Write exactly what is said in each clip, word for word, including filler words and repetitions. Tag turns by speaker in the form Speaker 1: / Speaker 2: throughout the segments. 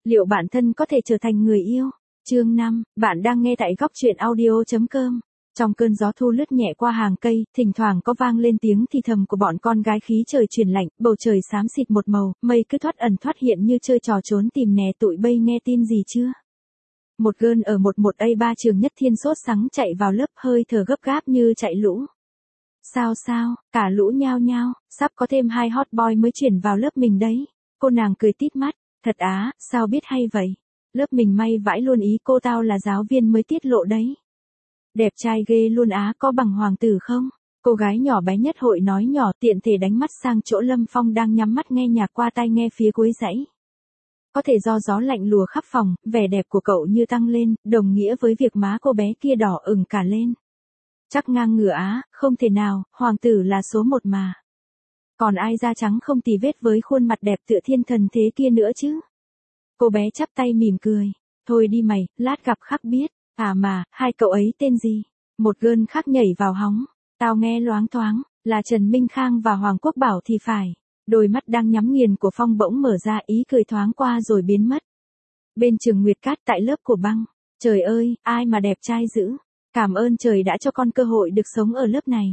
Speaker 1: Liệu bạn thân có thể trở thành người yêu? Chương năm, bạn đang nghe tại góc truyện audio chấm com. Trong cơn gió thu lướt nhẹ qua hàng cây, thỉnh thoảng có vang lên tiếng thì thầm của bọn con gái, khí trời chuyển lạnh, bầu trời xám xịt một màu, mây cứ thoát ẩn thoát hiện như chơi trò trốn tìm nè. Tụi bay nghe tin gì chưa? Một girl ở một một A ba trường Nhất Thiên sốt sắng chạy vào lớp, hơi thở gấp gáp như chạy lũ. Sao sao, cả lũ nhao nhao, sắp có thêm hai hot boy mới chuyển vào lớp mình đấy. Cô nàng cười tít mắt, thật á, sao biết hay vậy? Lớp mình may vãi luôn ý, cô tao là giáo viên mới tiết lộ đấy. Đẹp trai ghê luôn á, có bằng hoàng tử không? Cô gái nhỏ bé nhất hội nói nhỏ, tiện thể đánh mắt sang chỗ Lâm Phong đang nhắm mắt nghe nhạc qua tai nghe phía cuối dãy. Có thể do gió lạnh lùa khắp phòng, vẻ đẹp của cậu như tăng lên, đồng nghĩa với việc má cô bé kia đỏ ửng cả lên. Chắc ngang ngửa á, không thể nào, hoàng tử là số một mà. Còn ai da trắng không tì vết với khuôn mặt đẹp tựa thiên thần thế kia nữa chứ? Cô bé chắp tay mỉm cười. Thôi đi mày, lát gặp khắc biết. À mà, hai cậu ấy tên gì? Một girl khác nhảy vào hóng. Tao nghe loáng thoáng, là Trần Minh Khang và Hoàng Quốc Bảo thì phải. Đôi mắt đang nhắm nghiền của Phong bỗng mở ra, ý cười thoáng qua rồi biến mất. Bên trường Nguyệt Cát tại lớp của Băng. Trời ơi, ai mà đẹp trai dữ. Cảm ơn trời đã cho con cơ hội được sống ở lớp này.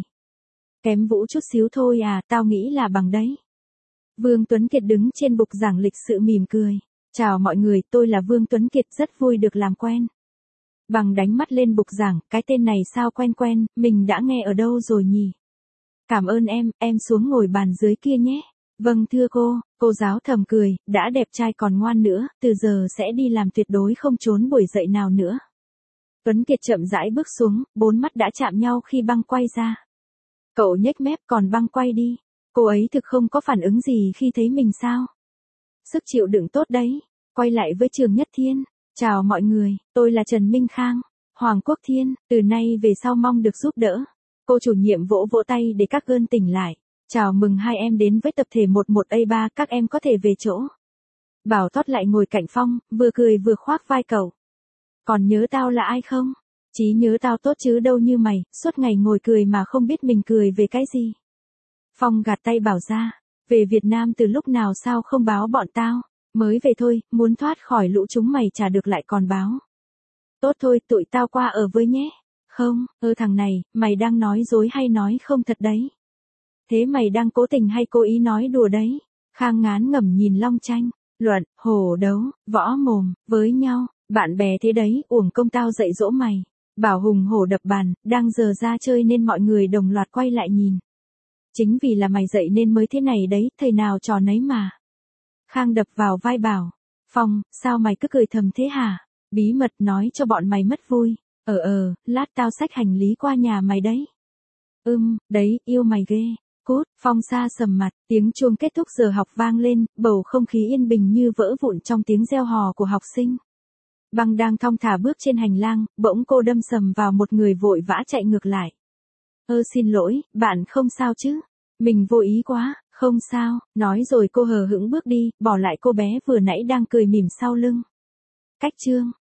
Speaker 1: Kém Vũ chút xíu thôi à, tao nghĩ là bằng đấy. Vương Tuấn Kiệt đứng trên bục giảng lịch sự mỉm cười. Chào mọi người, tôi là Vương Tuấn Kiệt, rất vui được làm quen. Bằng đánh mắt lên bục giảng, cái tên này sao quen quen, mình đã nghe ở đâu rồi nhỉ? Cảm ơn em, em xuống ngồi bàn dưới kia nhé. Vâng thưa cô, cô giáo thầm cười, đã đẹp trai còn ngoan nữa, từ giờ sẽ đi làm, tuyệt đối không trốn buổi dạy nào nữa. Tuấn Kiệt chậm rãi bước xuống, bốn mắt đã chạm nhau khi Băng quay ra. Cậu nhếch mép, còn Băng quay đi. Cô ấy thực không có phản ứng gì khi thấy mình sao? Sức chịu đựng tốt đấy. Quay lại với trường Nhất Thiên. Chào mọi người, tôi là Trần Minh Khang, Hoàng Quốc Thiên, từ nay về sau mong được giúp đỡ. Cô chủ nhiệm vỗ vỗ tay để các girl tỉnh lại. Chào mừng hai em đến với tập thể một một A ba, các em có thể về chỗ. Bảo Thoát lại ngồi cạnh Phong, vừa cười vừa khoác vai cậu. Còn nhớ tao là ai không? Chí nhớ tao tốt chứ đâu như mày, suốt ngày ngồi cười mà không biết mình cười về cái gì. Phong gạt tay Bảo ra, về Việt Nam từ lúc nào sao không báo bọn tao, mới về thôi, muốn thoát khỏi lũ chúng mày chả được lại còn báo. Tốt thôi, tụi tao qua ở với nhé. Không, ơ thằng này, mày đang nói dối hay nói không thật đấy? Thế mày đang cố tình hay cố ý nói đùa đấy? Khang ngán ngẩm nhìn Long Tranh, luận, hổ đấu, võ mồm, với nhau, bạn bè thế đấy, uổng công tao dạy dỗ mày. Bảo hùng hổ đập bàn, đang giờ ra chơi nên mọi người đồng loạt quay lại nhìn. Chính vì là mày dạy nên mới thế này đấy, thầy nào trò nấy mà. Khang đập vào vai Bảo. Phong, sao mày cứ cười thầm thế hả? Bí mật nói cho bọn mày mất vui. Ờ ờ, lát tao xách hành lý qua nhà mày đấy. Ưm, đấy, yêu mày ghê. Cút, Phong xa sầm mặt, tiếng chuông kết thúc giờ học vang lên, bầu không khí yên bình như vỡ vụn trong tiếng reo hò của học sinh. Băng đang thong thả bước trên hành lang, bỗng cô đâm sầm vào một người vội vã chạy ngược lại. Ơ xin lỗi, bạn không sao chứ? Mình vô ý quá, không sao, nói rồi cô hờ hững bước đi, bỏ lại cô bé vừa nãy đang cười mỉm sau lưng. Cách chương